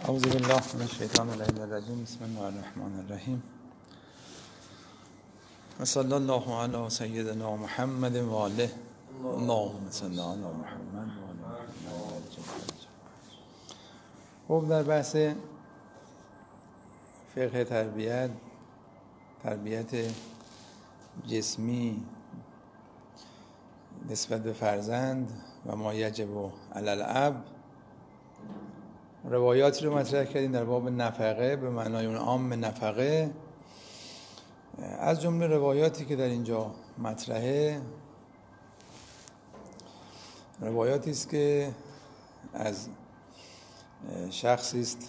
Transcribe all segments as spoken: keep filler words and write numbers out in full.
اعوذ بالله من الشیطان الرجیم. بسم الله الرحمن الرحیم. و صلی الله علی سیدنا محمد و آله. اللهم صل علی محمد و آل محمد. خب در بحث فقه تربیت، تربیت جسمی نسبت به فرزند و ما یجب علی الاب، روایاتی رو مطرح کردیم در باب نفقه به معنای اون عام نفقه. از جمله روایاتی که در اینجا مطرحه، روایاتی است که از شخصی است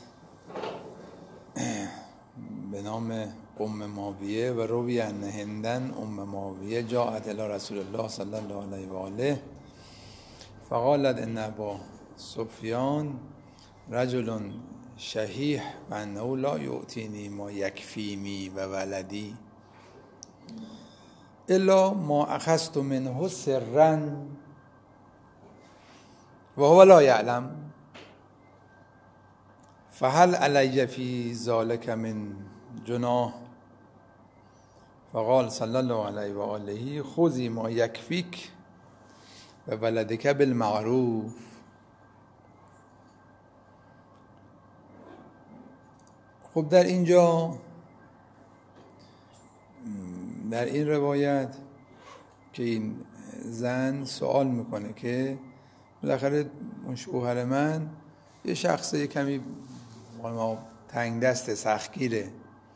به نام ام معاویه و روی ان هندن ام معاویه جاءت الی رسول الله صلی الله علیه و آله فقالت ان ابا سفیان رجل شحیح و انه لا یعطینی ما یکفینی و ولدی الا ما اخذت منه سرا و هو لا یعلم فهل علی فی ذلک من جناح؟ فقال صلی الله علیه و آله خذی ما یکفیک و ولدک بالمعروف. خب در اینجا در این روایت که این زن سوال میکنه که بالاخره اون شوهر من یه شخص یه کمی تنگ دست سختگیره،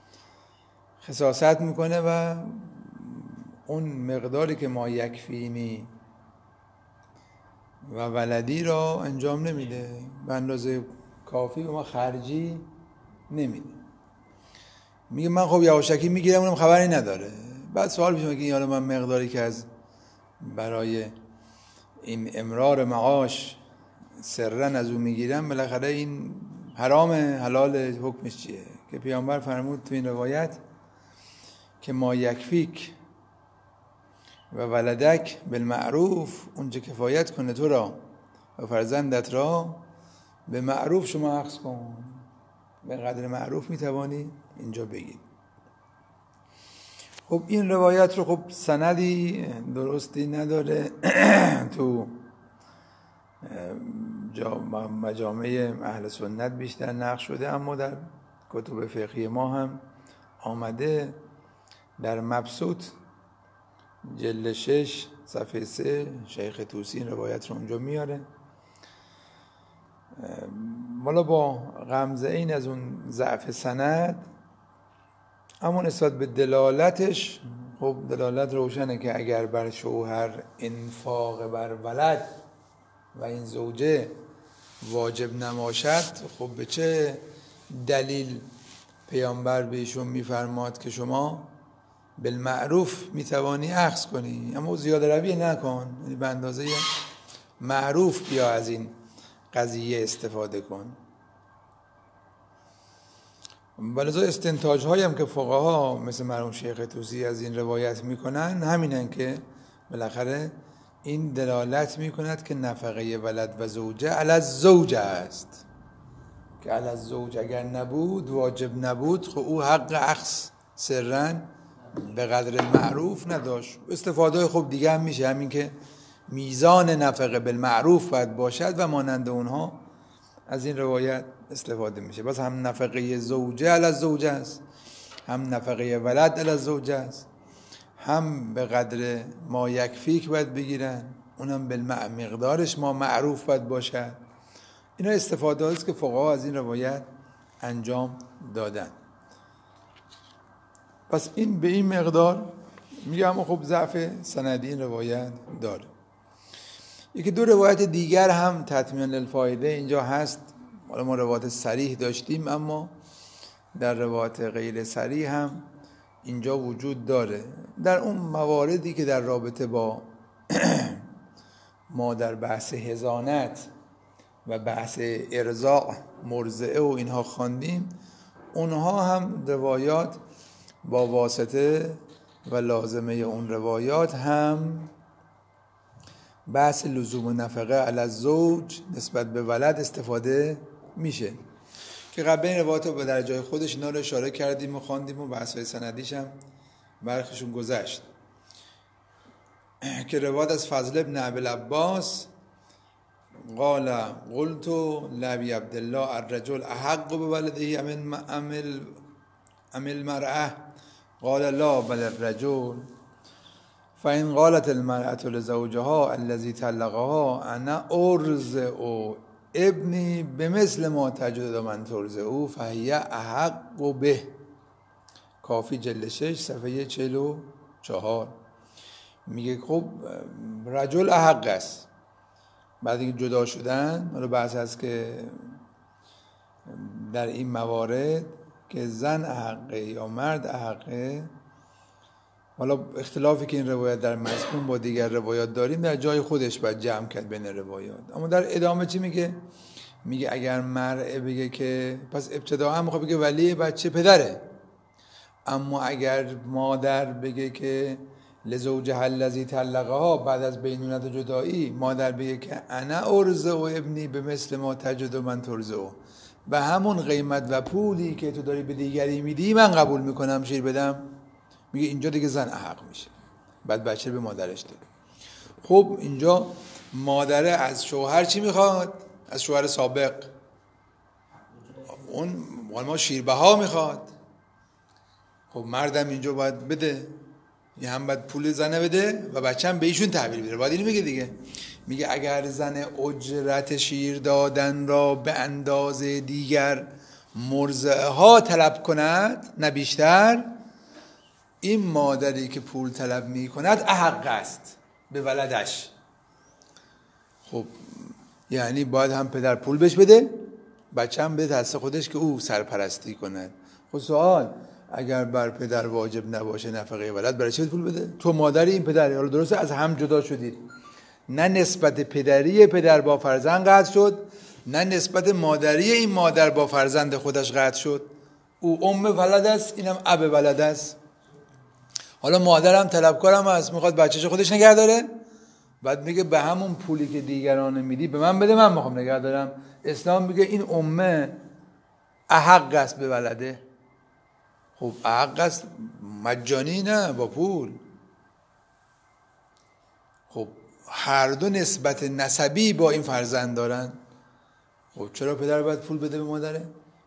خساست میکنه و اون مقداری که ما یکفینی و ولدی را انجام نمیده، به اندازه کافی به ما خرجی نمیده. میگه من خب یواشکی میگیرم، اونم خبری نداره. بعد سوال پیش میاد که یالا من مقداری که از برای این امرار معاش سرا از اون میگیرم، بالاخره این حرام حلال حکمش چیه؟ که پیامبر فرمود تو این روایت که ما یکفیک و ولدک بالمعروف، اونجا کفایت کنه تو را و فرزندت را به معروف شما اخذ کن، به قدر معروف میتوانی اینجا بگید. خب این روایت رو خب سندی درستی نداره، تو مجامع اهل سنت بیشتر نقل شده، اما در کتب فقهی ما هم آمده. در مبسوط جلد شش صفحه سه شیخ طوسی این روایت رو اونجا میاره. والا با غمزه این از اون ضعف سند، اما نسبت به دلالتش خب دلالت روشنه که اگر بر شوهر انفاق بر ولد و این زوجه واجب نماشد، خب به چه دلیل پیامبر بهشون میفرماد که شما بالمعروف میتوانی اخذ کنی، اما زیاده روی نکن، یعنی به اندازه معروف بیا از این قضیه استفاده کن. ولذا استنتاج هایی هم که فقها مثل مرحوم شیخ طوسی از این روایت میکنن همینن که بالاخره این دلالت میکند که نفقه ولد و زوجه علی الزوج است، که علی الزوج اگر نبود، واجب نبود، خب او حق اخذ سرا به قدر معروف نداشت. استفاده خوب دیگه هم میشه، همین که میزان نفقه بالمعروف باید باشد و مانند اونها از این روایت استفاده میشه. بس هم نفقه زوجه علی الزوجه است، هم نفقه ولد علی الزوجه است، هم به قدر ما یکفیک باید بگیرن، اونم بالمقدارش ما معروف باید باشد. اینا استفاده است که فقها از این روایت انجام دادن. پس این به این مقدار میگه، اما خب ضعف سندی این روایت داره. یکی دو روایت دیگر هم تطمینا للفایده اینجا هست. حالا ما روایت صریح داشتیم، اما در روایت غیر صریح هم اینجا وجود داره. در اون مواردی که در رابطه با ما در بحث حضانت و بحث ارضاع مرضعه و اینها خواندیم، اونها هم روایات با واسطه و لازمه اون روایات هم بحث لزوم نفقه علی الزوج نسبت به ولد استفاده میشه. که قبل این روایات رو در جای خودش اینا رو اشاره کردیم و خواندیم و بحث‌های سندیش هم برخشون گذشت که روایت از فضل ابن ابی العباس قال قلت لابی عبدالله الرجل احق بولده ام المرأة قال لا بل الرجل فإن قالت المرأة لزوجها الذي طلقها انا ارضع ابنی بمثل ما تجد من ترضعه فهی احق به. کافی جلد شش صفحه چهل و چهار. میگه خب رجل احق است بعد اینکه جدا شدن. حالا بحث هست که در این موارد که زن احقه یا مرد احقه، حالا اختلافی که این روایت در مضمون با دیگر روایات داریم در جای خودش باید جمع کرد بین روایات. اما در ادامه چی میگه؟ میگه اگر مرء بگه که پس ابتداء میخواد بگه ولی بچه پدره، اما اگر مادر بگه که لزوجها الذی طلقها بعد از بینونت و جدایی مادر بگه که انا ارضع ابنی به مثل ما تجد من ترضع، به همون قیمت و پولی که تو داری به دیگری میدی من قبول میکنم شیر بدم، میگه اینجا دیگه زن احق میشه، بعد بچه به مادرش داره. خب اینجا مادره از شوهر چی میخواد؟ از شوهر سابق اون ما شیربها میخواد. خب مردم اینجا باید بده، یه هم باید پول زنه بده و بچه هم به ایشون تحویل بده. باید اینو میگه دیگه، میگه اگر زن اجرت شیر دادن را به اندازه دیگر مرضعه ها طلب کند نه بیشتر، این مادری که پول طلب می کند احق است به ولدش. خب یعنی باید هم پدر پول بهش بده، بچه هم به دست خودش که او سرپرستی کند. خب سوال، اگر بر پدر واجب نباشه نفقه ولد برای چه پول بده؟ تو مادری این پدری، حالا درسته از هم جدا شدید، نه نسبت پدری پدر با فرزند قطع شد، نه نسبت مادری این مادر با فرزند خودش قطع شد. او ام ولد است، اینم اب ولد است. حالا مادرم طلبکارم است، میخواد بچه‌شو خودش نگه داره، بعد میگه به همون پولی که دیگران میدی به من بده، من میخوام نگه دارم. اسلام میگه این امه احق است به ولده. خب احق است مجانی نه با پول. خب هر دو نسبت نسبی با این فرزند دارن. خب چرا پدر باید پول بده به مادره؟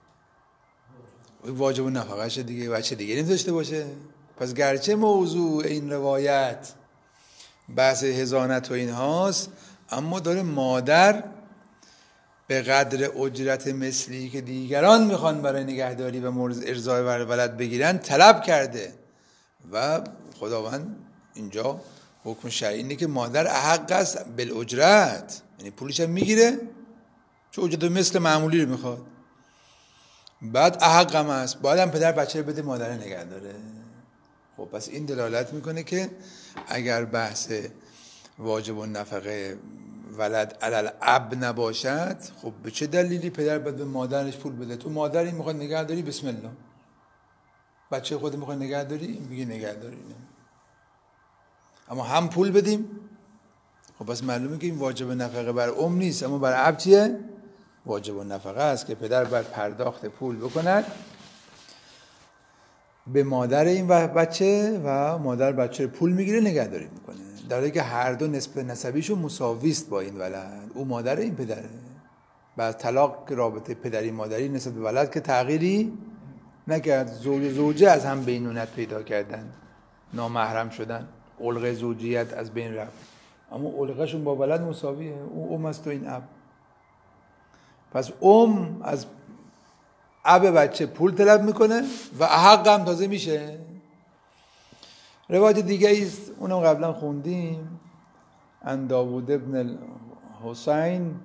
واجب نفقه‌اش دیگه، بچه دیگه نمی‌داشته باشه. پس گرچه موضوع این روایت بحث حضانت و این هاست، اما داره مادر به قدر اجرت مثلی که دیگران میخوان برای نگهداری و ارضاع ولد بگیرن طلب کرده و خداوند اینجا حکم شرعی اینه که مادر احق است بالاجرت، یعنی پولش هم میگیره چه اجرت مثل معمولی رو میخواد، بعد احق هم است باید هم پدر بچه رو بده مادر نگه داره. خب پس این دلالت میکنه که اگر بحث واجب و نفقه ولد علل اب نباشد، خب به چه دلیلی پدر باید به مادرش پول بده؟ تو مادری میخواد نگه داری، بسم الله. بچه خود میخواد نگه داری، میگه نگه داری، اما هم پول بدیم. خب پس معلومه که این واجب نفقه بر ام نیست، اما بر اب چیه؟ واجب و نفقه است که پدر باید پرداخت پول بکند به مادر این بچه و مادر بچه پول میگیره نگهداری میکنه، در حالی که هر دو نسبت نسبیشون مساوی است با این ولد. او مادر این پدره. بعد طلاق رابطه پدری مادری نسبت به ولد که تغییری نکرد، زوج زوجه از هم بینونت پیدا کردن، نامحرم شدن، علقه زوجیت از بین رفت، اما علقهشون با ولد مساویه. او ام است و این اب. پس ام از اب بچه پول طلب میکنه و احق هم تازه میشه. روایت دیگه ایست، اونم قبلا خوندیم، ان داوود ابن الحسین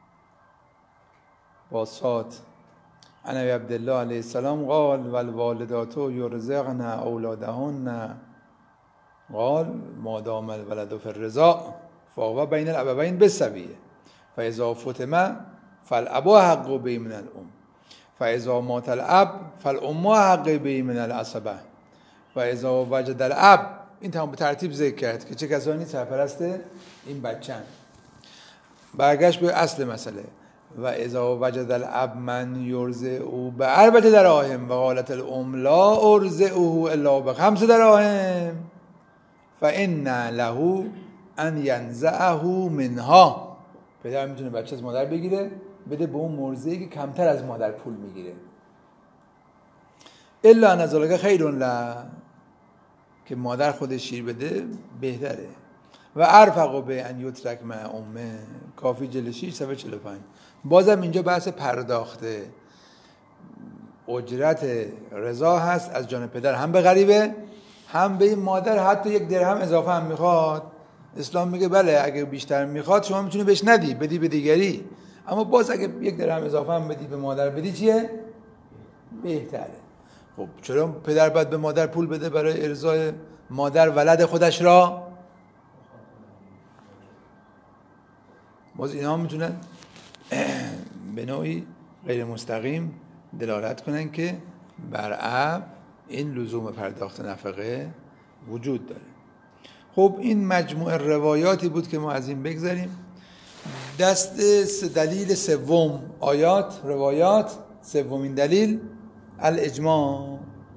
واسات عن ابی عبدالله علیه السلام قال والوالدات یرزقن اولادهن قال ما دام الولد فی الرضاع فهو بین الابوین بالسویه فاذا فتم فالابا حق به من الام فاذا مات الاب فالام حق به من العصبه فاذا وجد الاب. این تمام به ترتیب ذکر کرد که چه کسانی سرپرست این بچه‌اند. برگشت به اصل مسئله، و اذا وجد الاب من یرضعه باربع دراهم و قالت الام لا ارضعه الا بخمس دراهم فان له ان ینزعه منها. پدر میتونه بچه از مادر بگیره بده به اون مرضعی که کمتر از مادر پول میگیره. الا ان ذلک خیر له، که مادر خودش شیر بده بهتره. و ارفق به ان یترک مع امه، کافی جلد شش صفحه چهل و پنج. بازم اینجا بحث پرداخته اجرت رضا هست از جانب پدر، هم به غریبه هم به مادر. حتی یک درهم اضافه هم میخواد، اسلام میگه بله اگه بیشتر میخواد شما میتونی بهش ندی، بدی به دیگری، اما باز اگه یک درهم اضافه هم بدی به مادر بدی چیه؟ بهتره. خب چرا پدر باید به مادر پول بده برای ارضای مادر ولد خودش را؟ باز اینا هم میتونن به نوعی غیر مستقیم دلالت کنن که بر اب این لزوم پرداخت نفقه وجود داره. خب این مجموعه روایاتی بود که ما از این بگذاریم. دست دلیل سوم آیات روایات، سومین دلیل الاجماع،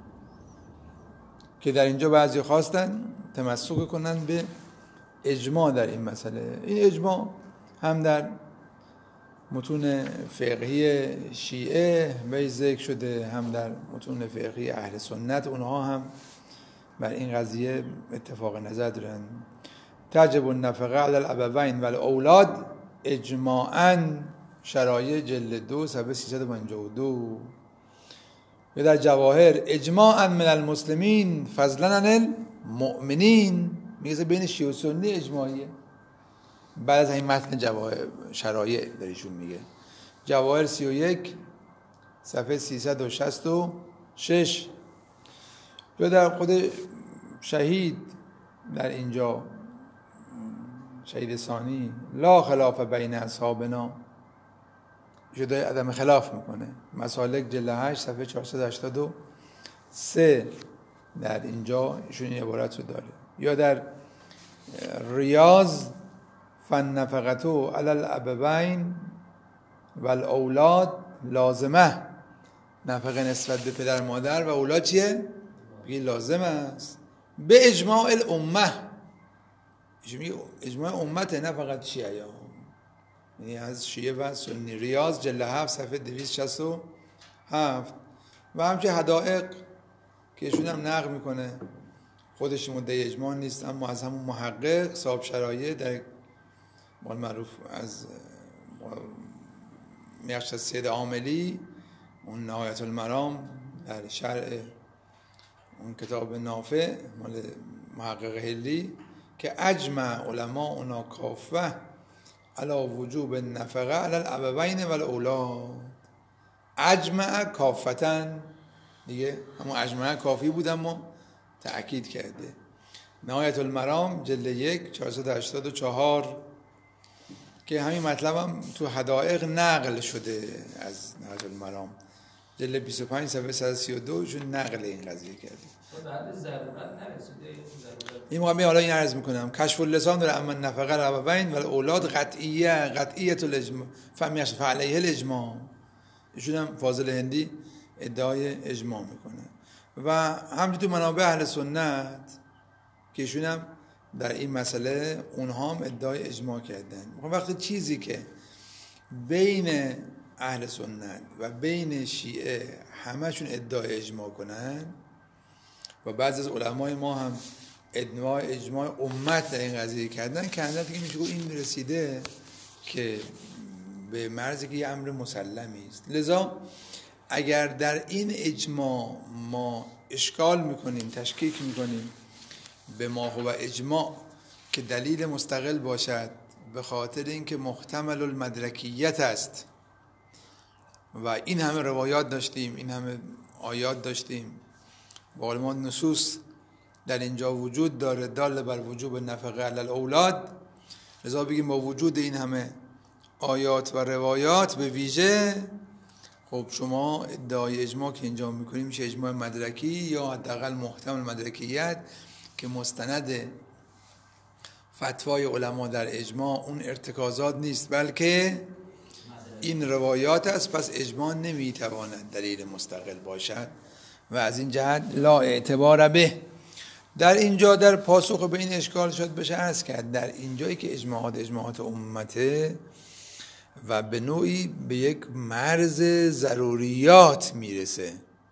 که در اینجا بعضی خواستن تمسک کنن به اجماع در این مسئله. این اجماع هم در متون فقهی شیعه به ذکر شده، هم در متون فقهی اهل سنت، اونها هم بر این قضیه اتفاق نظر دارن. تجب النفقه علی الابوین و الاولاد اجماعاً، شرایع جلد دو صفحه سیصد و پنجاه و دو. و در جواهر اجماعاً من المسلمین فضلاً عن المؤمنین، میگه بین شیعه و سنی اجماعیه. بعد از این متن جواهر شرایع داریشون میگه. جواهر سی و یک صفحه سیصد و شصت و شش. یا در خود شهید در اینجا شهید ثانی لا خلاف بین اصحابنا، جدای عدم خلاف میکنه. مسالک جلد هشت صفحه چهارصد و هشتاد و سه در اینجا ایشون این عبارت رو داره. یا در ریاض فالنفقة علی الابوین و الاولاد لازمه، نفقه نسبت به پدر مادر و اولاد چیه؟ بگی لازم است به اجماع الامه. اجماع امته، نه فقط شیعه، یعنی از شیعه و سنی. ریاض جلد هفت صفحه دویست و شصت و هفت. و همچه حدائق که ایشون هم نقل میکنه، خودش مدعی اجماع نیست اما از همون محقق صاحب شرایع در مال معروف از میخش سید عاملی، اون نهایت المرام در شرع اون کتاب نافع مال محقق هلی، که اجمع علما اونا کافه علی وجوب نفقه علی الابوین و الاولاد. اجمع کافتن دیگه، همون اجمع کافی بود اما تأکید کرده. نهایت المرام جلد یک چهارصد و هشتاد و چهار، که همین مطلب هم تو حدائق نقل شده از نهایت المرام جلد بیست و پنج صفحه صد و سی و دو شون نقل این قضیه کرده. این موقع حالا این عرض میکنم کشف اللسان داره، اما نفقه الابوین و الاولاد قطعیه قطعیت الاجماع فهمیش فعلیه الاجماع. ایشون هم فاضل هندی ادعای اجماع میکنه. و همچنین تو منابع اهل سنت که ایشون هم در این مسئله اونها هم ادعای اجماع کردن. وقتی چیزی که بین اهل سنت و بین شیعه همشون ادعای اجماع کنن و بعضی از علمای ما هم ادعای اجماع امت در این قضیه کردن، کردن دیگه میشه گفت این رسیده که به مرزی که یه امر مسلمی است. لذا اگر در این اجماع ما اشکال میکنیم، تشکیک میکنیم به ما هو اجماع که دلیل مستقل باشد به خاطر اینکه محتمل المدرکیت است و این همه روایات داشتیم، این همه آیات داشتیم، با علما نصوص در اینجا وجود داره دال بر وجوب نفقه علی الاولاد، لذا بگیم با وجود این همه آیات و روایات به ویژه خب شما ادعای اجماع که اینجا میکنیم میشه اجماع مدرکی یا حداقل محتمل مدرکیت که مستند فتوای علما در اجماع اون ارتکازات نیست بلکه این روایات است، پس اجماع نمیتواند دلیل مستقل باشد و از این جهت لا اعتبار به. در اینجا در پاسخ به این اشکال شد بشه عرض کرد در اینجایی که اجماعات اجماعات امته و به نوعی به یک مرز ضروریات میرسه،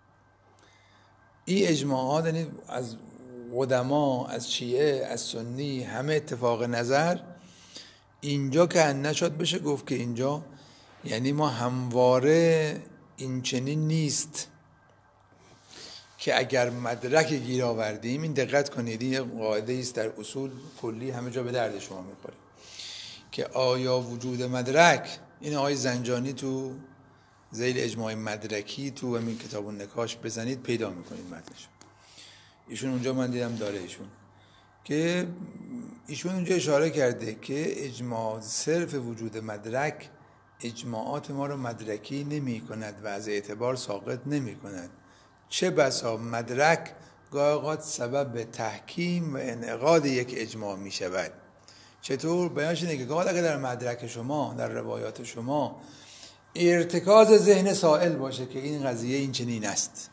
این اجماعات یعنی از قدما، از شیعه، از سنی، همه اتفاق نظر اینجا که نشد بشه گفت که اینجا یعنی ما همواره این چنین نیست که اگر مدرک گیر آوردیم، این دقت کنید این قاعده است در اصول کلی همه جا به درد شما میخوره، که آیا وجود مدرک، این آقای زنجانی تو ذیل اجماع مدرکی تو همین کتاب النکاش بزنید پیدا میکنید متنش، ایشون اونجا من دیدم داره ایشون که ایشون اونجا اشاره کرده که اجماع صرف وجود مدرک اجماعات ما رو مدرکی نمی کند و از اعتبار ساقط نمی کند، چه بسا مدرک گاهی اوقات سبب تحکیم و انعقاد یک اجماع می شود. چطور؟ بیانش اینه که گاهی اگر در مدرک شما، در روایات شما ارتکاز ذهن سائل باشه که این قضیه این چنین است،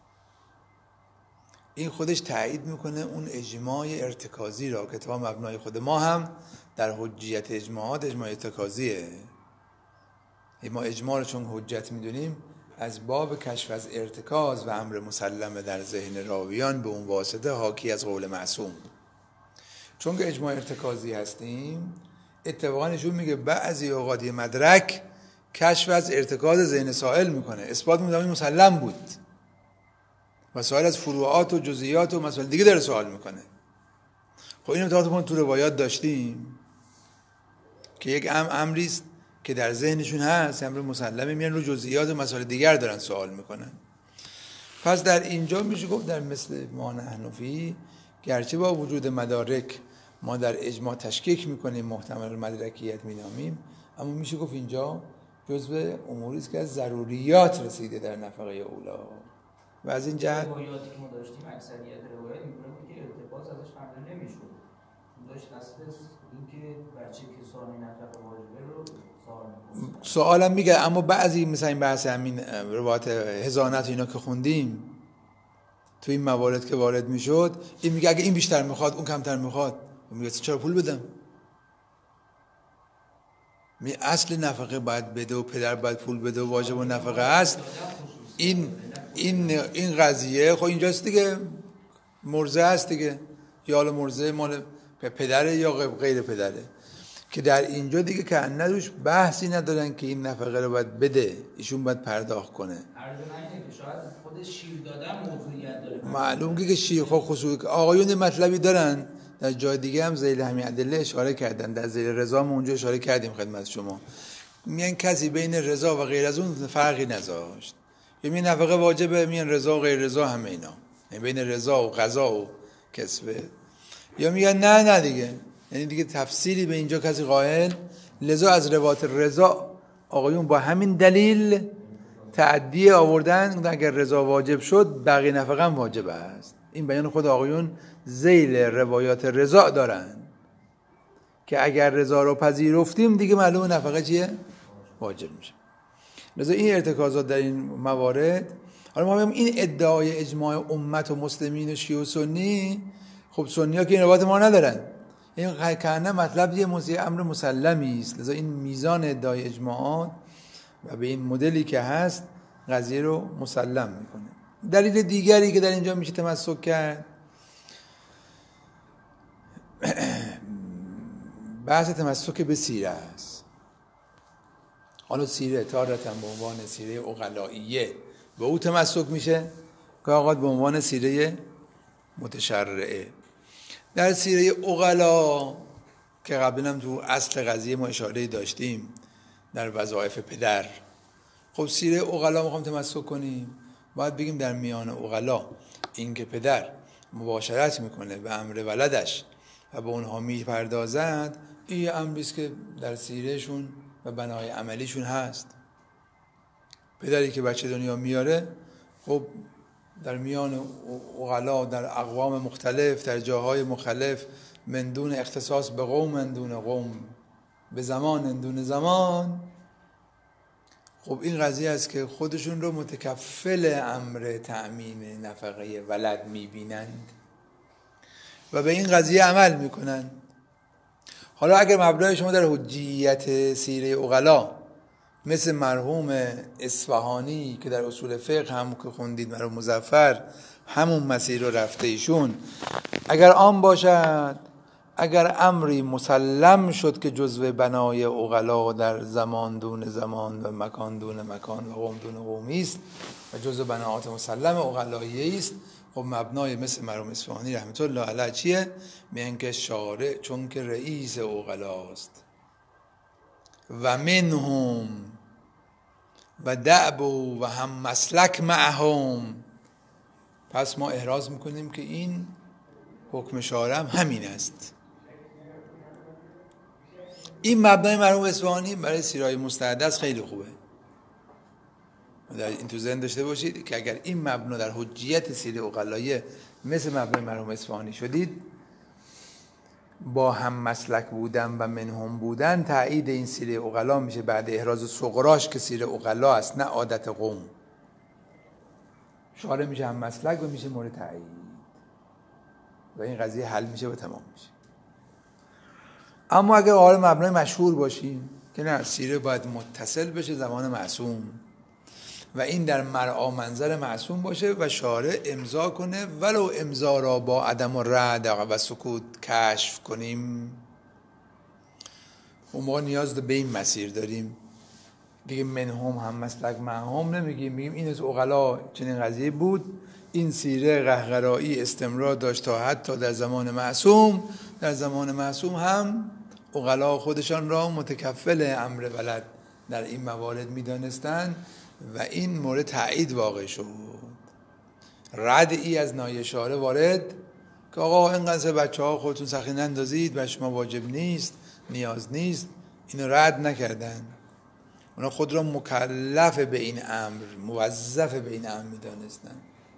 این خودش تایید میکنه اون اجماع ارتکازی را که تا مبنای خود ما هم در حجیت اجماعات اجماع ارتکازیه. ما اجماع رو چون حجت میدونیم از باب کشف از ارتکاز و امر مسلمه در ذهن راویان به اون واسطه حاکی از قول معصوم. چون که اجماع ارتکازی هستیم اتفاقا نشون میگه بعضی اوقات مدرک کشف از ارتکاز ذهن سائل میکنه، اثبات میکنه این مسلم بود و سائل از فروعات و جزئیات و مسائل دیگه داره سوال میکنه. خب این اتفاقات ما تو روایات داشتیم که یک ام امریست که در ذهنشون هست، امر مسلمه، میان رو جزئیات و مسائل دیگر دارن سوال میکنن. پس در اینجا میشه گفت در مثل ما حنفی گرچه با وجود مدارک ما در اجماع تشکیک میکنیم، محتمل مدرکیت مینامیم، اما میشه گفت اینجا جزء اموری است که از ضروریات رسیده در نفقه اولا و از این جهت روایاتی که ما داشتیم اکثریت روایات میگن که ارتباط ازش فهمیده نمیشد، داشت اصل اینکه بچه که سوال نفقه واجبه رو سوال میکنه. سوالم میگه اما بعضی مثلا این بحث همین روایات هزانت اینا که خوندیم تو این موارد که وارد میشد، این میگه اگه این بیشتر میخواد اون کمتر میخواد، میگه چرا پول بدم؟ می اصل نفقه باید بده و پدر باید پول بده و واجب و نفقه هست. این این این قضیه خب اینجاست دیگه، مرزه هست دیگه، یا حالا مرزه مال پدره یا غیر پدره، که در اینجا دیگه که ندوش بحثی ندارن که این نفقه رو باید بده، ایشون باید پرداخت کنه. شاید خود شیر دادن موضوعیت داره، معلوم که شیر خب خصوصی آقایون مطلبی دارن در جای دیگه هم ذیل همین ادله اشاره کردن، در ذیل رضا ما اونجا اشاره کردیم خدمت شما، میگن کسی بین رضا و غیر از اون فرقی نذاشت، یعنی نفقه واجبه، میگن رضا و غیر رضا همه اینا، یعنی بین رضا و قضا و کسبه، یا میگن نه نه دیگه، یعنی دیگه تفصیلی به اینجا کسی قائل، لذا از روایت رضا آقایون با همین دلیل تعدیه آوردن، اگر رضا واجب شد بقیه نفقه هم واجب است. این بیان خود آقایون ذیل روایات رضا دارن که اگر رضا رو پذیرفتیم دیگه معلومه نفقه چیه؟ واجب میشه. لذا این ارتکازات در این موارد، حالا ما میگم این ادعای اجماع امت و مسلمین و شیعه و سنی، خب سنی ها که این روایت ما ندارن، این کنه مطلب یه موضوع امر مسلمی است، لذا این میزان ادعای اجماعات و به این مدلی که هست قضیه رو مسلم میکنه. دلیل دیگری که در اینجا میشه تمسک کرد بحث تمسک به سیره است. حالا سیره تارتاً به عنوان سیره عقلائیه به او تمسک میشه که آقا به عنوان سیره متشرعه. در سیره عقلا که قبلا هم تو اصل قضیه ما اشاره داشتیم در وظایف پدر، خب سیره عقلا میخوام تمسک کنیم، باید بگیم در میان عقلا این که پدر مباشرت میکنه به امر ولدش و به اونها میپردازد، این امریست که در سیرهشون و بنای عملیشون هست. پدری که بچه دنیا میاره، خب در میان عقلا در اقوام مختلف در جاهای مختلف من دون اختصاص به قوم من دون قوم به زمان من دون زمان خب این قضیه است که خودشون رو متکفل امر تأمین نفقه ولد میبینند و به این قضیه عمل میکنن. حالا اگر مبنای شما در حجیت سیره عقلا مثل مرحوم اصفهانی که در اصول فقه هم که خوندید، مرحوم مظفر همون مسیر رو رفته ایشون، اگر آن باشد، اگر امری مسلم شد که جزو بنای عقلا در زمان دون زمان و مکان دون مکان و قوم دون قومی است و جزو بناات مسلم عقلایی است، خب مبنای مثل مرحوم اصفهانی رحمت الله علیه چیه؟ میگن که شارع چون که رئیس عقلاست و منهم و دعب و هم مسلک معهم، پس ما احراز میکنیم که این حکم شارع هم همین است. این مبنای مرحوم اصفهانی برای سیرهای مستحدث خیلی خوبه. در این تو ذهن داشته باشید که اگر این مبنا در حجیت سیره عقلایه مثل مبنای مرحوم اصفهانی شدید، با هم مسلک بودن و منهم بودن تایید این سیره عقلا میشه بعد احراز صغراش که سیره عقلا است نه عادت قوم. شارع میشه هم مسلک و میشه مورد تایید و این قضیه حل میشه و تمام میشه. اما اگر حال مبنای مشهور باشیم که نه، سیره باید متصل بشه زمان معصوم و این در مرعا منظر معصوم باشه و شارع امضا کنه، ولو امضا را با عدم و رد و سکوت کشف کنیم، اون موقع نیاز به این مسیر داریم دیگه. منهم هم مسلک معهم نمیگیم، میگیم این از عقلا چنین قضیه بود، این سیره قهقرایی استمرار داشت تا حتی در زمان معصوم. در زمان معصوم هم عقلا خودشان را متکفل امر ولد در این موارد میدانستند و این مورد تایید واقع شد. ردعی از نایه شارع وارد که آقا اینقدر بچه ها خودتون سخی نندازید و شما واجب نیست، نیاز نیست، اینو رد نکردن. اونا خود را مکلف به این امر، موظف به این امر میدانستن.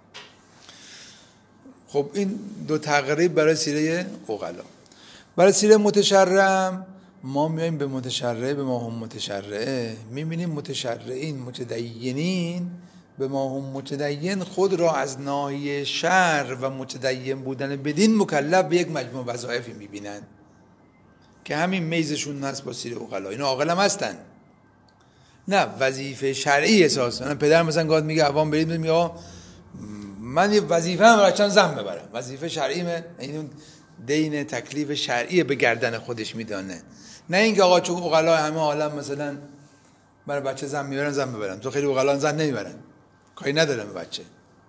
خب این دو تقریب برای سیره عقلا. برای سیره متشرع ما میایم به متشرع به ما هم متشرعه، میبینیم متشرعین متدینین به ما هم متدین خود را از ناحیه شرع و متدین بودن بدین مکلف به یک مجموع وظایفی میبینن که همین میزشون هست با سیره عقلا. اینا عاقل هم هستن، نه وظیفه شرعی اساسا. پدر مثلا گاد میگه عوام برید، میگه من یه وظیفه هم بچه‌م زن ببرم، وظیفه شرعیمه، این دین تکلیف شرعی به گردن خودش میدانه، نه اینکه آقا چون عقلا همه عالم مثلا برای بچه زن میبرن زن ببرم، تو خیلی عقلا زن نمیبرن، کاری ندارم به بچه.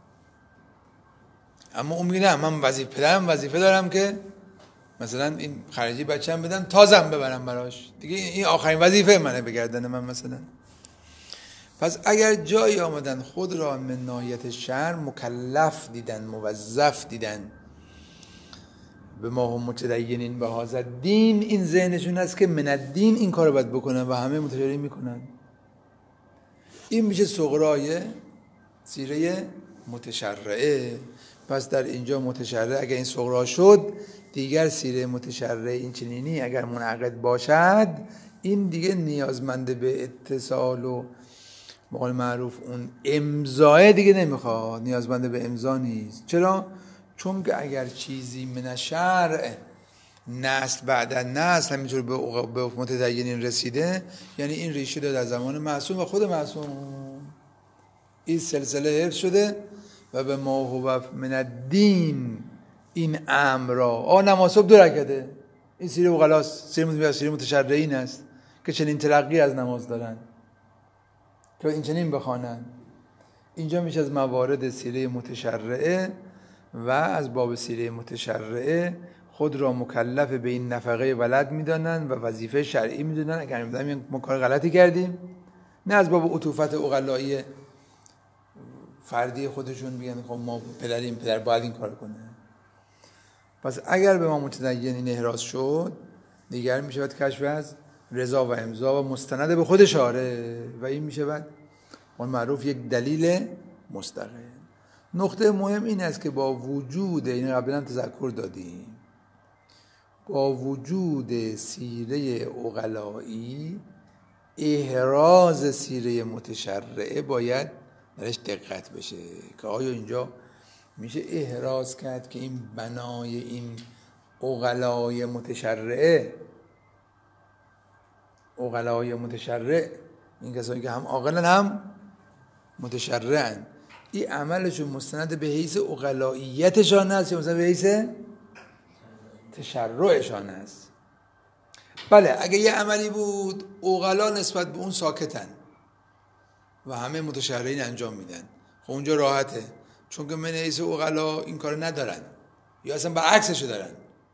اما اون میگه نه، من وظیفه پدرم وظیفه دارم که مثلا این خرجی بچه‌م بدم تا زن ببرم براش، دیگه این آخرین وظیفه منه به گردن من مثلا. پس اگر جایی آمدن خود را من ناحیت شرع مکلف دیدن، موظف دیدن به ما هم متدینین به هذا دین، این ذهنشون هست که من الدین این کارو باید بکنن و همه متشرعین میکنن. این میشه صغرای سیره متشرعه. پس در اینجا متشرع اگر این صغرا شد، دیگر سیره متشرع این چنینی اگر منعقد باشد، این دیگه نیازمند به اتصال و بقول معروف اون امضای دیگه نمیخواد، نیازمند به امضا نیست. چرا؟ چون که اگر چیزی من شرع نسل بعد نسل همینطور به متدینین رسیده، یعنی این ریشه داره در زمان معصوم و خود معصوم، این سلسله حفظ شده و به ما هو من الدین این امر را آ نماز صبح دو رکعته، این سیره عقلاست، سیره سیره متشرعین است که چنین تلقی از نماز دارن که این چنین بخوانن. اینجا میشه از موارد سیره متشرعه و از باب سیره متشرعه خود را مکلف به این نفقه ولد میدانن و وظیفه شرعی میدونن. اگر میدونن ما کار غلطی کردیم، نه از باب عطوفت عقلایی فردی خودشون میگن خب ما پدریم، پدر باید این کار کنه. پس اگر به ما متدین این احراز شد، دیگر میشه باید کشف از رضا و امضا و مستند به خود شارع و این میشه باید اون معروف یک دلیل مستقل. نقطه مهم این است که با وجود این قبلا تذکر دادیم، با وجود سیره عقلایی احراز سیره متشرعه باید درش دقت بشه که آیا اینجا میشه احراز کرد که این بنای این عقلای متشرعه عقلای متشرع این کسایی که هم عاقلن هم متشرعن این عملشون مستند به حیث عقلاییتشان است یا مثلا به حیث تشرعشان است. بله اگه یه عملی بود عقلا نسبت به اون ساکتن و همه متشرعین انجام میدن، خب اونجا راحته، چون که من حیث عقلا این کار ندارن یا اصلا برعکسشو دارن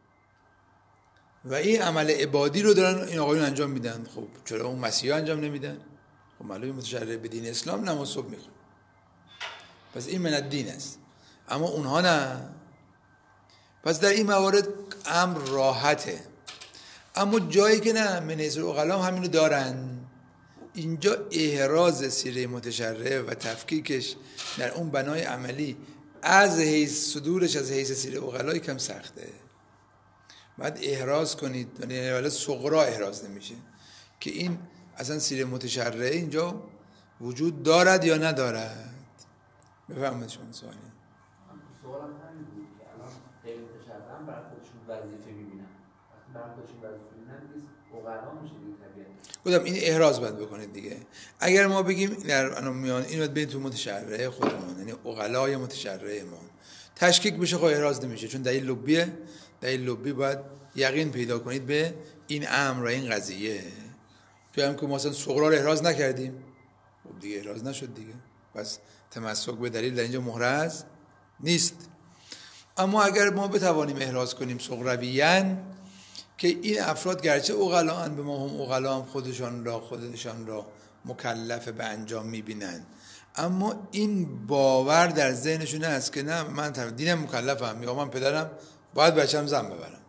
و این عمل عبادی رو دارن این آقایون انجام میدن. خب چرا اون مسیحا انجام نمیدن؟ خب معلومه متشرع به دین اسلام نماز صبح میخوان، پس این من الدین است، اما اونها نه. پس در این موارد امر راحته. اما جایی که نه من حیث عقلا همینو دارن، اینجا احراز سیره متشرع و تفکیکش در اون بنای عملی از حیث صدورش از حیث سیره عقلا کم سخته. بعد احراز کنید، یعنی ولی صغرا احراز نمیشه که این اصلا سیره متشرعه اینجا وجود دارد یا ندارد. بفرمایید شما سوالی. سوالم همین بود که الان غیر متشرع هم برای خودشون وظیفه میبینن، وقتی برای خودشون وظیفه میبینن نیست عقلا میشه دیگه طبیعت. گفتم این احراز باید بکنید دیگه. اگر ما بگیم در الان میان این باید برید تو متشرعه خودمون، یعنی عقلای متشرعمون تشکیک بشه، خب احراز نمیشه، چون دلیل لبیه. دلیل لبی باید یقین پیدا کنید به این امر و این قضیه. تو هم که ما اصلا صغرا رو احراز نکردیم، خب دیگه احراز نشد دیگه، پس تمسک به دلیل در اینجا محرز نیست. اما اگر ما بتوانیم احراز کنیم صغرویاً که این افراد گرچه عقلاً به ما هم عقلاً خودشان را خودشان را مکلف به انجام میبینن، اما این باور در ذهنشون هست که نه من طرف دینم مکلفم یا من پدرم باید بچم زن ببرم.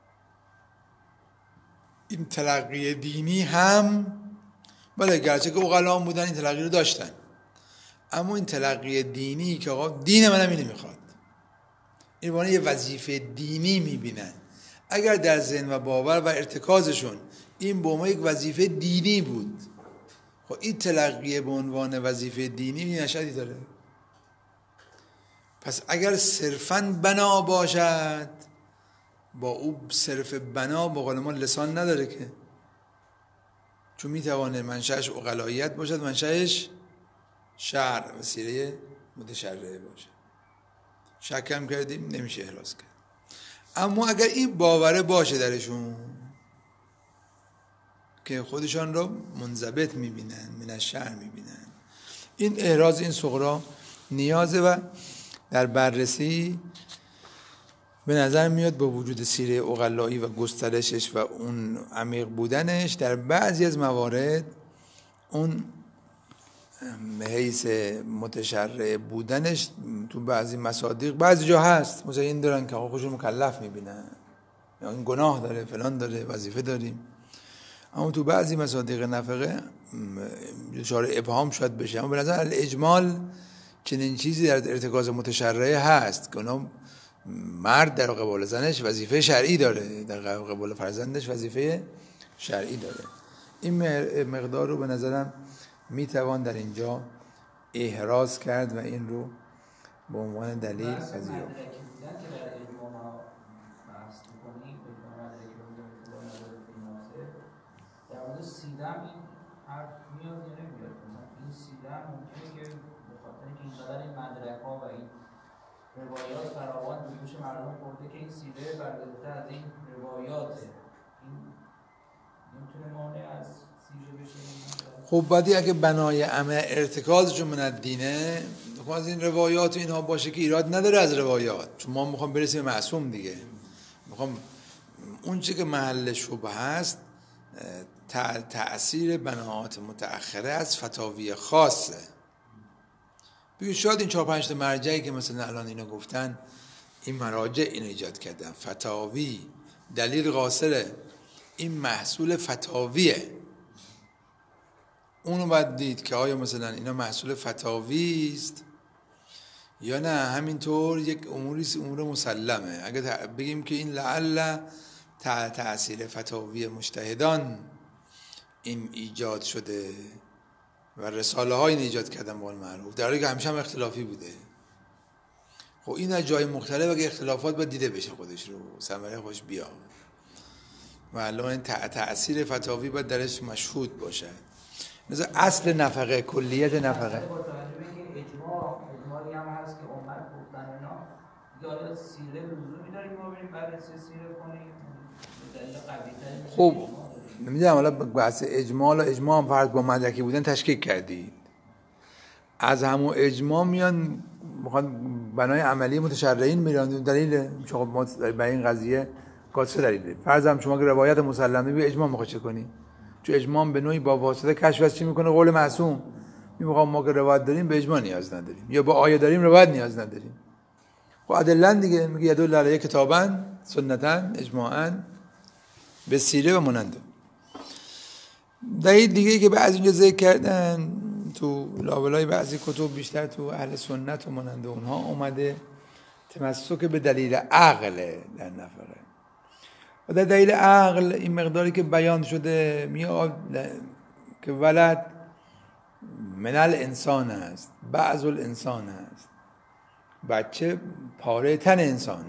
این تلقی دینی هم بله گرچه که عقلاً بودن این تلقی رو داشتن، اما این تلقی دینی که آقا دین منم اینو میخواد، این بانه یه وظیفه دینی میبینن. اگر در ذهن و باور و ارتکازشون این به عنوان یک وظیفه دینی بود، خب این تلقی به عنوان وظیفه دینی نشدی داره. پس اگر صرفاً بنا باشد، با او صرف بنا به قول ما لسان نداره که، چون میتوانه منشأش عقلاییت باشد، منشأش شرع و سیره متشرعه باشه. شک هم کردیم نمیشه احراز کرد. اما اگر این باوره باشه درشون که خودشان را منضبط میبینن، من الشرع میبینن، این احراز این صغرا نیازه و در بررسی به نظر میاد با وجود سیره عقلایی و گسترشش و اون عمیق بودنش در بعضی از موارد اون حیث متشرع بودنش تو بعضی مصادیق بعضی جا هست، مثلا این دارن که خودشون مکلف میبینن یا این گناه داره فلان داره وظیفه داریم، اما تو بعضی مصادیق نفقه دچار ابهام شاید بشه. اما به نظر الاجمال چنین چیزی در ارتکاز متشرع هست که اونا مرد در قبال زنش وظیفه شرعی داره، در قبال فرزندش وظیفه شرعی داره. این مقدار رو به نظرم میتوان در اینجا احراز کرد و این رو به عنوان دلیل پذیرفت. در مورد سیدم این حرف میاد یا نمیاد؟ این سیدم ممکنه که بخاطر اینکه اینقدر این مدرک ها و این روایات فراوان به گوش مردم خورده که این سیده برگزیده از این روایاته، این نمیتونه مانع از سیده بشه؟ خب بعدی اگه بنای عمل ارتکازشون من الدینه، میخوام از این روایات و اینها باشه که ایراد نداره از روایات، چون ما میخوام برسیم معصوم دیگه. میخوام اون چی که محل شبه هست تأثیر بناهات متأخره از فتاوی خاصه. بگید شاید این چهار پنج تا مرجعی که مثلا الان اینو گفتن، این مراجع اینو ایجاد کردن، فتاوی دلیل قاصره، این محصول فتاویه. اونو باید دید که آیا مثلا اینا محصول فتاوی است یا نه همینطور یک اموری امور مسلمه. اگه بگیم که این لعل تأثیر فتاوی مجتهدان این ایجاد شده و رساله های این ایجاد کردن با معروف، در حالی که همیشه هم اختلافی بوده. خب این از جای مختلف اگه اختلافات باید دیده بشه خودش رو، ثمره خوش بیاد و الان این تأثیر فتاوی باید درش مشهود باشه. مثلا اصل نفقه، کلیت نفقه، با توجه به اینکه اجماع اجماعی هم هست که امت گفتن اینا، یا سیره لزومی داریم ما بریم بررسی سیره کنیم دلیل قوی‌تری؟ خب نمیدونم، حالا بحث اجماع و اجماع هم فرض با مدرکی بودن تشکیک کردید، از همون اجماع میان میخوان بنای عملی متشرعین میرن. دلیل خب ما برای این قضیه قاطع دلیله. فرض هم شما که روایت مسلمه به اجماع میخواد چه کنی؟ چون اجماع به نوعی با واسطه کشف از چی میکنه؟ قول معصوم. میگم ما که روایت داریم به اجماع نیاز نداریم، یا با آیه داریم روایت نیاز نداریم. خب ادله دیگه میگه یدل علیه کتابا سنتا اجماعا به سیره و مانند. دلیل دیگه که بعضی اینجا ذکر کردن تو لابلای بعضی کتب، بیشتر تو اهل سنت و مانند اونها اومده تمسک به دلیل عقل در نفقه. و در دلیل عقل این مقداری که بیان شده میاد که ولد من الانسان است، بعض الانسان است، بچه پاره تن انسانه.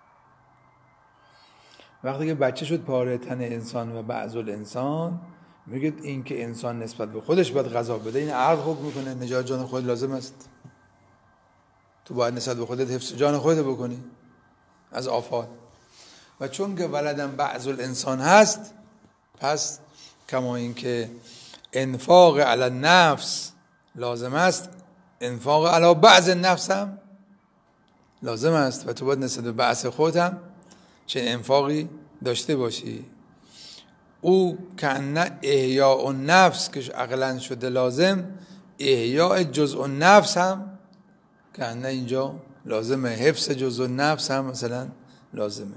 وقتی که بچه شد پاره تن انسان و بعض الانسان، میگه این که انسان نسبت به خودش باید غذا بده، این عقل حکم میکنه نجات جان خود لازم است، تو باید نسبت به خودت حفظ جان خودت بکنی از آفات. و چون که ولدم بعض الانسان هست، پس کما این که انفاق علی النفس لازم است، انفاق علی بعض النفس هم لازم است و تو باید نسبت به بعض خودت هم چه انفاقی داشته باشی. او کأن احیاء النفس که عقلا شده لازم، احیاء جزء النفس هم کأن اینجا لازمه، حفظ جزء النفس هم مثلا لازمه.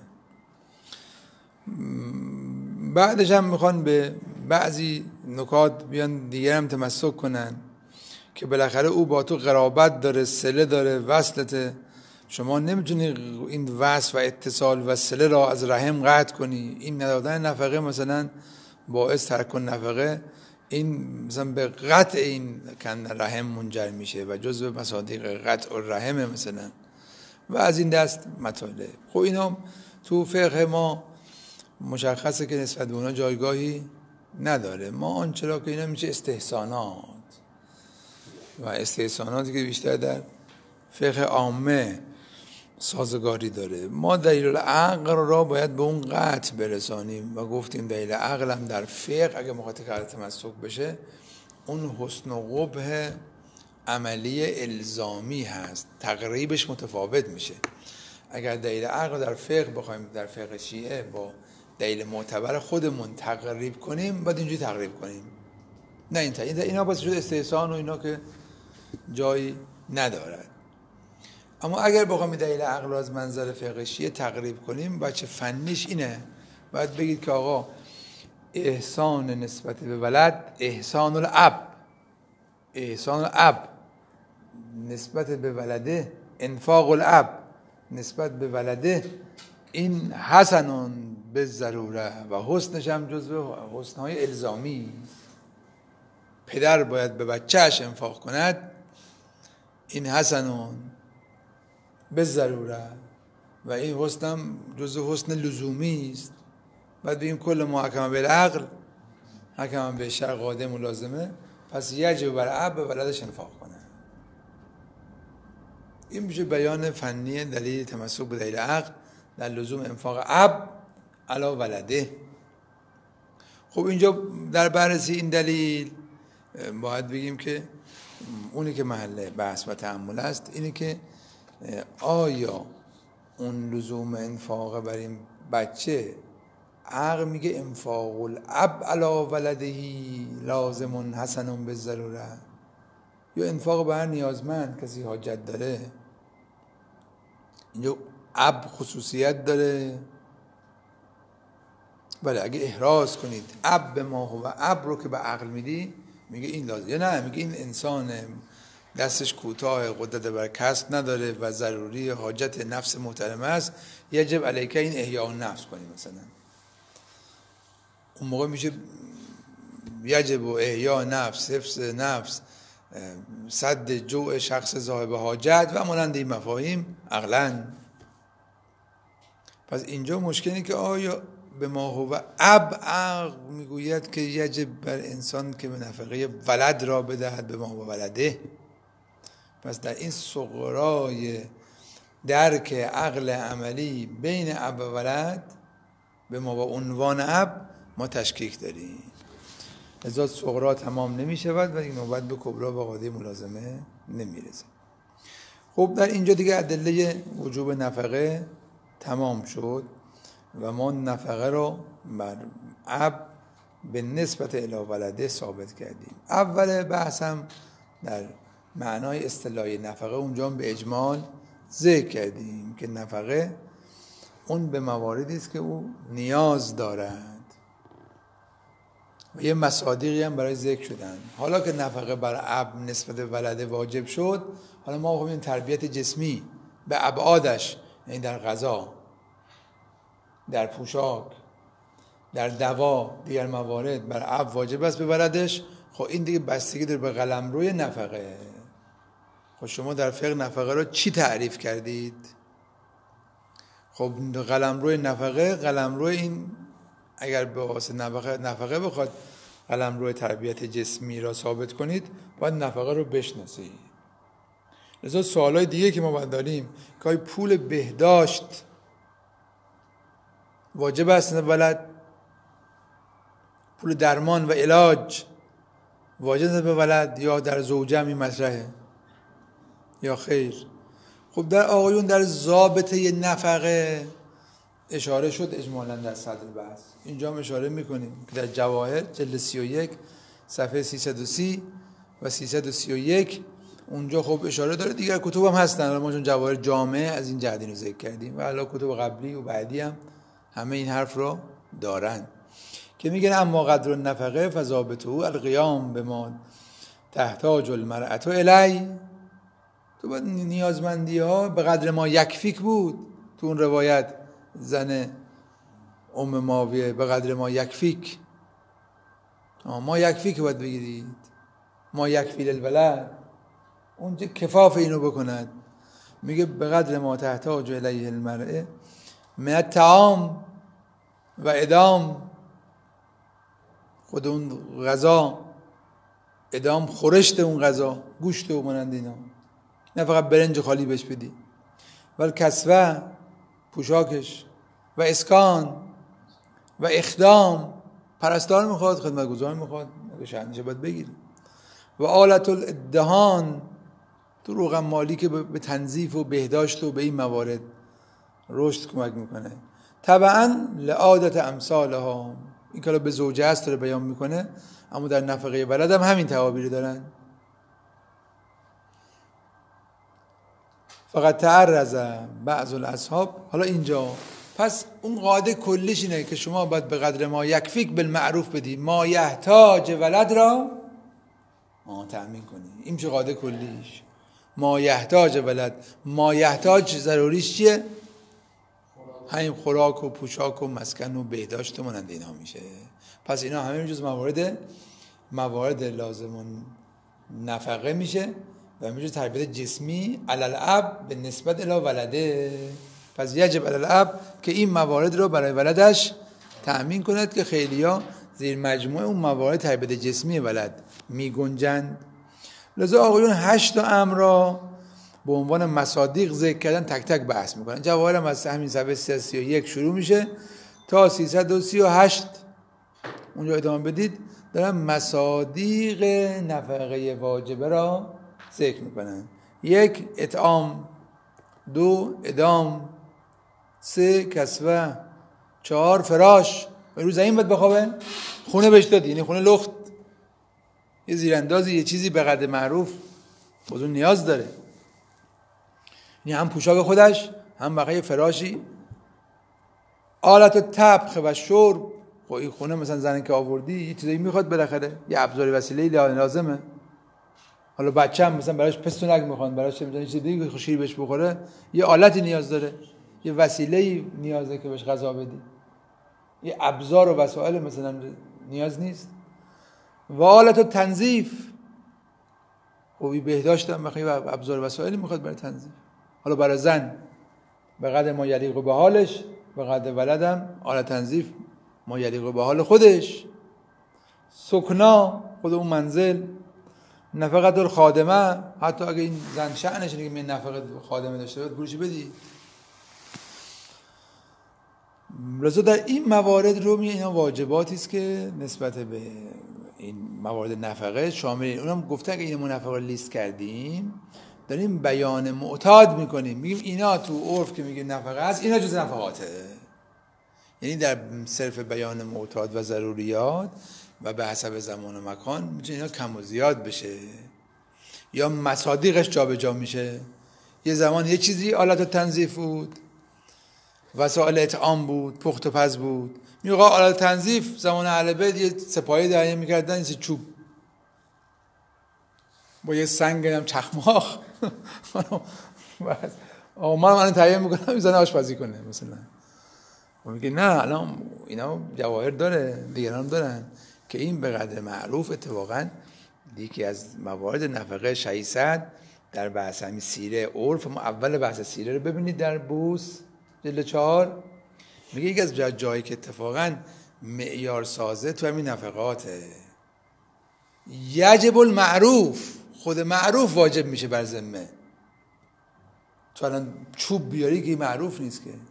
بعدش هم میخوان به بعضی نکات بیان دیگر هم تمسک کنن که بالاخره او با تو قرابت داره، صله داره، وصلته. شما نمیتونی این وصل و اتصال و صله را از رحم قطع کنی. این ندادن نفقه مثلا باعث ترک نفقه، این مثلا به قطع این کن رحم منجر میشه و جزء مصادیق قطع الرحم مثلا و از این دست مطالب. خب اینا تو فقه ما مشخصه که نسبت به اونا جایگاهی نداره. ما آنچه را که اینا میشه استحسانات و استحساناتی که بیشتر در فقه عامه سازگاری داره. ما دلیل العقل را باید به اون قطع برسانیم و گفتیم دلیل عقل هم در فقه اگه مخاطب کرده تمسک بشه اون حسن و قبح عملی الزامی هست، تقریبش متفاوت میشه. اگر دلیل عقل در فقه بخوایم در فقه شیعه با دلیل معتبر خودمون تقریب کنیم باید اینجوری تقریب کنیم، نه این تا اینا باید شد استحسان و اینا که جایی ندارد. اما اگر بخوایم دلیل عقل از منظر فقه شیعه تقریب کنیم بچه فنیش اینه، باید بگید که آقا احسان نسبت به ولد احسان الاب، احسان الاب نسبت به ولده انفاق الاب نسبت به ولده، این حسنون به ضروره و حسنش هم جزو حسنهای الزامی. پدر باید به بچهش انفاق کند، این حسنون به ضروره و این حسن هم جزو حسن لزومی است. بعد بگیم کل محکمه بالعقل حکم به شرع قادم و لازمه، پس یجب بر اب به ولدش انفاق کنه. این میشه بیان فنی دلیل تمسک به دلیل عقل در لزوم انفاق اب علی ولده. خب اینجا در بررسی این دلیل باید بگیم که اونی که محل بحث و تأمل است اینه که آیا اون لزوم انفاق بر این بچه عقل میگه انفاق الاب علی ولدهی لازم حسن بالضروره، یا انفاق بر نیازمند کسی حاجت داره. اینجا اب خصوصیت داره. بله اگه احراز کنید اب به ما و اب رو که به عقل میدی میگه این لازم، یا نه میگه این انسان دستش کوتاه قدرت بر کسب نداره و ضروری حاجت نفس محترمه است، یجب علیکه این احیاء النفس کنی مثلا. اون موقع میشه یجب و احیا نفس، حفظ نفس، سد جوع شخص صاحب حاجت و مانند این مفاهیم عقلاً. پس اینجا مشکلی که آیا به ما هو اب عقل میگوید که یجب بر انسان که به نفقه ولد را بدهد به ما هو ولده. پس در این صغرای درک عقل عملی بین اب و ولد به ما با عنوان اب ما تشکیک داریم، لذا صغرا تمام نمی شود و این نوبت به کبرا و قاعده ملازمه نمی رسد. خب در اینجا دیگه ادله وجوب نفقه تمام شد و ما نفقه رو بر اب به نسبت الی ولده ثابت کردیم. اول بحثم در معنای اصطلاحی نفقه اونجا به اجمال ذکر کردیم که نفقه اون به مواردی است که او نیاز دارد و یه مصادیقی هم برای ذکر شدن. حالا که نفقه بر اب نسبت ولده واجب شد، حالا ما خب این تربیت جسمی به ابعادش، یعنی در غذا، در پوشاک، در دوا، دیگر موارد بر اب واجب است به ولدش. خب این دیگه بستگی داره به قلمروی نفقه. خب شما در فقه نفقه رو چی تعریف کردید؟ خب قلمروی نفقه، قلمروی این اگر به واسه نفقه نفقه بخواد قلمرو تربیت جسمی را ثابت کنید، باید نفقه رو بشناسید. لذا سوالای دیگه که ما باید داریم که آیا پول بهداشت واجب است ولد؟ پول درمان و علاج واجب است به ولد یا در زوجه هم این مطرحه یا خیر؟ خب در آقایون در ضابطه نفقه اشاره شد اجمالاً در صدر بحث. اینجا هم اشاره میکنیم که در جواهر جلد سی و یک صفحه سیصد و سی و سیصد و سی و یک اونجا خب اشاره داره. دیگر کتب هم هستن، ما چون جواهر جامعه از این جهت اینو ذکر کردیم و حالا کتب قبلی و بعدی هم همه این حرف رو دارن که میگن اما قدر النفقه فضابطه القیام به ما تحتاج المرأة الی. تو باید نیازمندی ها به قدر ما یکفیک بود. تو اون روایت زن ام معاویه به قدر ما یکفیک، ما یکفیک باید بگیرید، ما یکفی للولد، اونجا کفاف اینو بکند. میگه به قدر ما تحتاج الیه المرأة من الطعام و ادام، خود اون غذا، ادام خورشت اون غذا، گوشت و مانند اینا، نه فقط برنج خالی بهش بدی. ولی کسوه پوشاکش و اسکان و اخدام، پرستار میخواد، خدمتگزار میخواد، اگه شأنشه باید بگیری. و آلت الادهان، تو روغن مالی که به تنظیف و بهداشت و به این موارد رشد کمک میکنه. طبعا لعادت امثالها، این که به زوجه است داره بیان میکنه، اما در نفقه ولد هم همین تعابیر دارن. فقط تعرض بعض الاصحاب. حالا اینجا پس اون قاعده کلیش اینه که شما باید به قدر ما یکفیک بالمعروف بدی، ما یحتاج ولد را آه تأمین کنی. این چه قاعده کلیش؟ ما یحتاج ولد، ما یحتاج ضروریش چیه؟ همین خوراک و پوشاک و مسکن و بهداشت و مانند اینا میشه. پس اینا همه جز موارد موارد لازم نفقه میشه و میشه تربیت جسمی علی الاب به نسبت الی ولده. پس یجب علی الاب که این موارد رو برای ولدش تأمین کند که خیلیا زیر مجموعه اون موارد تربیت جسمی ولد می گنجند. لذا آقایون هشت تا امر را به عنوان مصادیق ذکر کردن تک تک بحث میکنن. جواهر هم از همین صفحه سیصد و سی و یک شروع میشه تا سیصد و سی و هشت اونجا ادامه بدید، دارن مصادیق نفقه واجبه را ذکر میکنن. یک اطعام، دو ادام، سه کسوه، چهار فراش، روز این باید بخوابه، خونه بهش دادی، یعنی خونه لخت، یه زیراندازی، یه چیزی به قدر معروف خود اون نیاز داره، یعنی هم پوشاک خودش هم بقیه فراشی. آلت و طبخ و شرب، خب این خونه مثلا زنی که آوردی یه چیزایی میخواد بالاخره، یه ابزاری وسیله‌ای لازمه. حالا بچه هم مثلا براش پستونک میخوان، براش چه می‌دونی چیزی دیگه شیر بهش بخوره، یه آلتی نیاز داره، یه وسیله‌ای نیازه که بهش غذا بدی، یه ابزار و وسایل مثلا نیاز نیست. و آلت و تنظیف. خوبی بهداشت هم بخیه و ابزار وسایلی میخواد برای تنظیف. حالا برای زن به قدر ما یلیق به حالش، به قدر ولدم آلت تنظیف ما یلیق به حال خودش. سکنا خود اون منزل، نفقت الخادمه، حتی اگه این زن شأنش اینه که من نفقت خادمه داشته باید پولش بدی. لذا در این موارد رو می اینا واجباتی است که نسبت به این موارد نفقه شامل این. اونم گفته که این نفقه لیست کردیم داریم بیان معتاد میکنیم، میگیم اینا تو عرف که میگه نفقه است اینا جز نفقاته. یعنی در صرف بیان معتاد و ضروریات و به حسب زمان و مکان میتونه اینا کم و زیاد بشه یا مصادیقش جا به جا میشه. یه زمان یه چیزی آلت تنظیف بود، وسایل اطعام بود، پخت و پز بود. میگه آلت تنظیف زمان اهل بیت یه سپاهی دریا میکردن، این چوب با یه سنگ هم چخماق آقا من من تهیه میکنم میزنه آشپزی کنه مثلا. میگه نه الان اینا جواهر داره دیگران دارن که این به قدر معروف. اتفاقا یکی از موارد نفقه شیصد در بحث همین سیره عرف، ما اول بحث سیره رو ببینید در بوس جلد چهار میگه یکی از جایی که اتفاقا معیار سازه تو همین نفقاته. یجب المعروف، خود معروف واجب میشه بر ذمه. تو الان چوب بیاری که معروف نیست که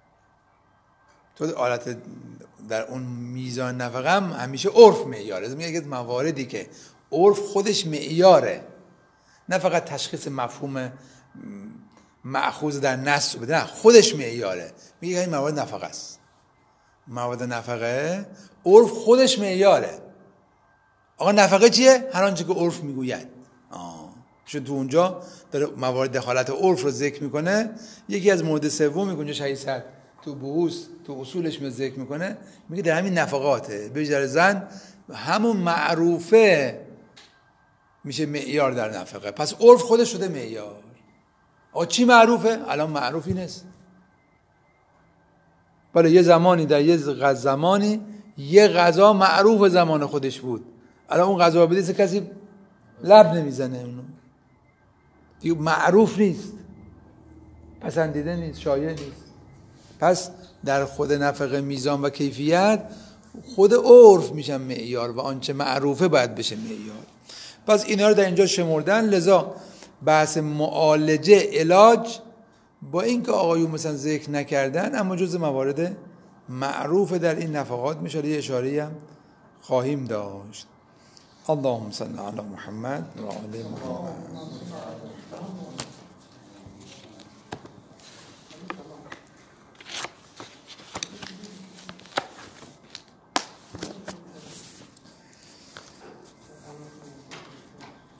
تو آلت در اون میزان نفقه هم همیشه عرف معیاره. میگه یکی از مواردی که عرف خودش معیاره، نه فقط تشخیص مفهوم مأخوذ در نص بده، نه خودش معیاره. میگه این موارد نفقه است. موارد نفقه عرف خودش معیاره. آقا نفقه چیه؟ هر آنچه که عرف میگوید. آه چون تو اونجا داره موارد دخالت عرف رو ذکر میکنه. یکی از مورد سوم میگه اونجا شیصد تو بحوث تو اصولش می ذکر میکنه، میگه در همین نفقاته به جای زن همون معروفه میشه معیار در نفقه. پس عرف خودش شده معیار. آقا چی معروفه؟ الان معروفی نیست. ولی یه زمانی در یه زمانی یه غذا معروف زمان خودش بود، الان اون غذا بدید کسی لب نمیزنه، اونو دیگه معروف نیست، پسندیده نیست، شایع نیست. پس در خود نفقه میزان و کیفیت خود عرف میشن معیار و آنچه معروفه باید بشه معیار. پس اینا رو در اینجا شمردن. لذا بحث معالجه علاج با اینکه آقایون مثلا ذکر نکردن اما جز موارد معروف در این نفقات میشه. یه اشاره‌ای هم خواهیم داشت. اللهم صل علی محمد و آل محمد.